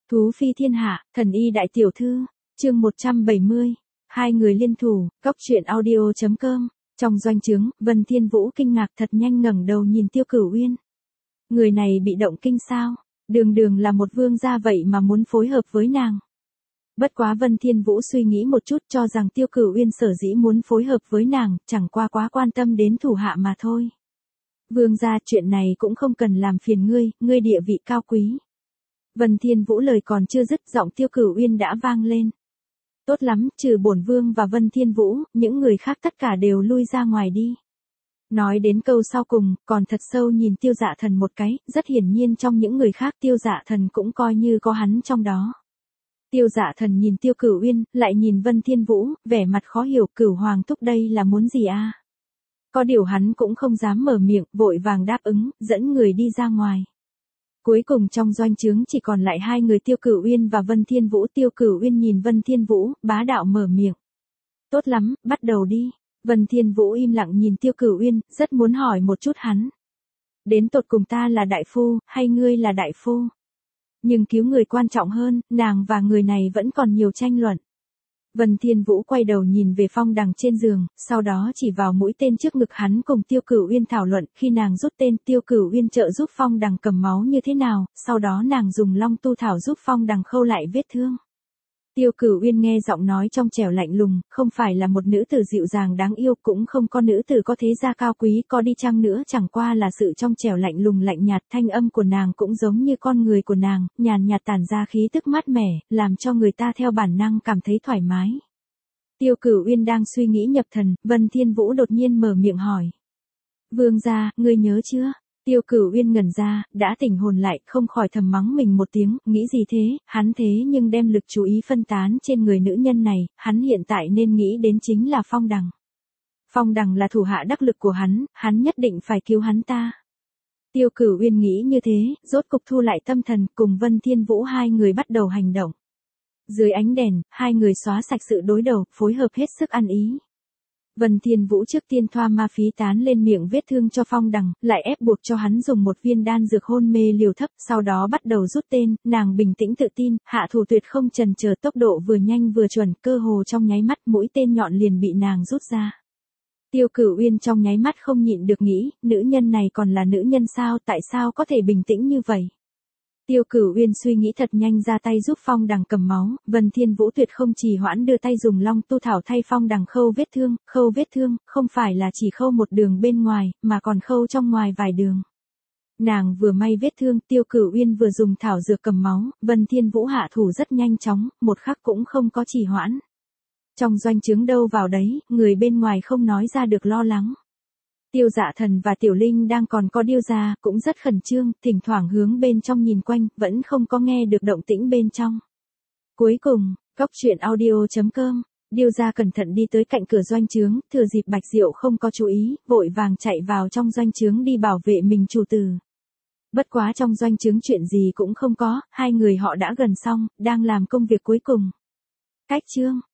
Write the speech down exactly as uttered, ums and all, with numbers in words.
Thú phi thiên hạ, thần y đại tiểu thư, chương một trăm bảy mươi, hai người liên thủ, cóc truyện audio chấm com. Trong doanh trướng, Vân Thiên Vũ kinh ngạc thật nhanh ngẩng đầu nhìn Tiêu Cửu Uyên. Người này bị động kinh sao? Đường đường là một vương gia vậy mà muốn phối hợp với nàng. Bất quá Vân Thiên Vũ suy nghĩ một chút cho rằng Tiêu Cửu Uyên sở dĩ muốn phối hợp với nàng, chẳng qua quá quan tâm đến thủ hạ mà thôi. Vương gia, chuyện này cũng không cần làm phiền ngươi, ngươi địa vị cao quý. Vân Thiên Vũ lời còn chưa dứt, giọng Tiêu Cửu Uyên đã vang lên. Tốt lắm, trừ bổn vương và Vân Thiên Vũ, những người khác tất cả đều lui ra ngoài đi. Nói đến câu sau cùng, còn thật sâu nhìn Tiêu Dạ Thần một cái, rất hiển nhiên trong những người khác Tiêu Dạ Thần cũng coi như có hắn trong đó. Tiêu Dạ Thần nhìn Tiêu Cửu Uyên, lại nhìn Vân Thiên Vũ, vẻ mặt khó hiểu, Cửu Hoàng thúc đây là muốn gì a? Có điều hắn cũng không dám mở miệng, vội vàng đáp ứng, dẫn người đi ra ngoài. Cuối cùng trong doanh trướng chỉ còn lại hai người Tiêu Cửu Uyên và Vân Thiên Vũ. Tiêu Cửu Uyên nhìn Vân Thiên Vũ, bá đạo mở miệng. Tốt lắm, bắt đầu đi. Vân Thiên Vũ im lặng nhìn Tiêu Cửu Uyên, rất muốn hỏi một chút hắn. Đến tột cùng ta là đại phu, hay ngươi là đại phu? Nhưng cứu người quan trọng hơn, nàng và người này vẫn còn nhiều tranh luận. Vân Thiên Vũ quay đầu nhìn về Phong Đằng trên giường, sau đó chỉ vào mũi tên trước ngực hắn cùng Tiêu Cửu Uyên thảo luận. Khi nàng rút tên, Tiêu Cửu Uyên trợ giúp Phong Đằng cầm máu như thế nào, sau đó nàng dùng Long Tu Thảo giúp Phong Đằng khâu lại vết thương. Tiêu Cửu Uyên nghe giọng nói trong trẻo lạnh lùng, không phải là một nữ tử dịu dàng đáng yêu, cũng không có nữ tử có thế gia cao quý, có đi chăng nữa chẳng qua là sự trong trẻo lạnh lùng lạnh nhạt. Thanh âm của nàng cũng giống như con người của nàng, nhàn nhạt tản ra khí tức mát mẻ, làm cho người ta theo bản năng cảm thấy thoải mái. Tiêu Cửu Uyên đang suy nghĩ nhập thần, Vân Thiên Vũ đột nhiên mở miệng hỏi. Vương gia, ngươi nhớ chưa? Tiêu Cửu Uyên ngẩn ra, đã tỉnh hồn lại, không khỏi thầm mắng mình một tiếng, nghĩ gì thế, hắn thế nhưng đem lực chú ý phân tán trên người nữ nhân này, hắn hiện tại nên nghĩ đến chính là Phong Đằng. Phong Đằng là thủ hạ đắc lực của hắn, hắn nhất định phải cứu hắn ta. Tiêu Cửu Uyên nghĩ như thế, rốt cục thu lại tâm thần, cùng Vân Thiên Vũ hai người bắt đầu hành động. Dưới ánh đèn, hai người xóa sạch sự đối đầu, phối hợp hết sức ăn ý. Vân Thiên Vũ trước tiên thoa ma phí tán lên miệng vết thương cho Phong Đằng, lại ép buộc cho hắn dùng một viên đan dược hôn mê liều thấp, sau đó bắt đầu rút tên, nàng bình tĩnh tự tin, hạ thủ tuyệt không chần chờ, tốc độ vừa nhanh vừa chuẩn, cơ hồ trong nháy mắt mũi tên nhọn liền bị nàng rút ra. Tiêu Cửu Uyên trong nháy mắt không nhịn được nghĩ, nữ nhân này còn là nữ nhân sao, tại sao có thể bình tĩnh như vậy? Tiêu Cửu Uyên suy nghĩ thật nhanh ra tay giúp Phong Đằng cầm máu, Vân Thiên Vũ tuyệt không trì hoãn đưa tay dùng Long Tu Thảo thay Phong Đằng khâu vết thương, khâu vết thương, không phải là chỉ khâu một đường bên ngoài, mà còn khâu trong ngoài vài đường. Nàng vừa may vết thương, Tiêu Cửu Uyên vừa dùng thảo dược cầm máu, Vân Thiên Vũ hạ thủ rất nhanh chóng, một khắc cũng không có trì hoãn. Trong doanh trướng đâu vào đấy, người bên ngoài không nói ra được lo lắng. Tiêu Dạ Thần và Tiểu Linh đang còn có Điêu gia, cũng rất khẩn trương, thỉnh thoảng hướng bên trong nhìn quanh, vẫn không có nghe được động tĩnh bên trong. Cuối cùng, cóc truyện audio chấm com, Điêu gia cẩn thận đi tới cạnh cửa doanh trướng, thừa dịp Bạch Diệu không có chú ý, vội vàng chạy vào trong doanh trướng đi bảo vệ mình chủ tử. Bất quá trong doanh trướng chuyện gì cũng không có, hai người họ đã gần xong, đang làm công việc cuối cùng. Cách chương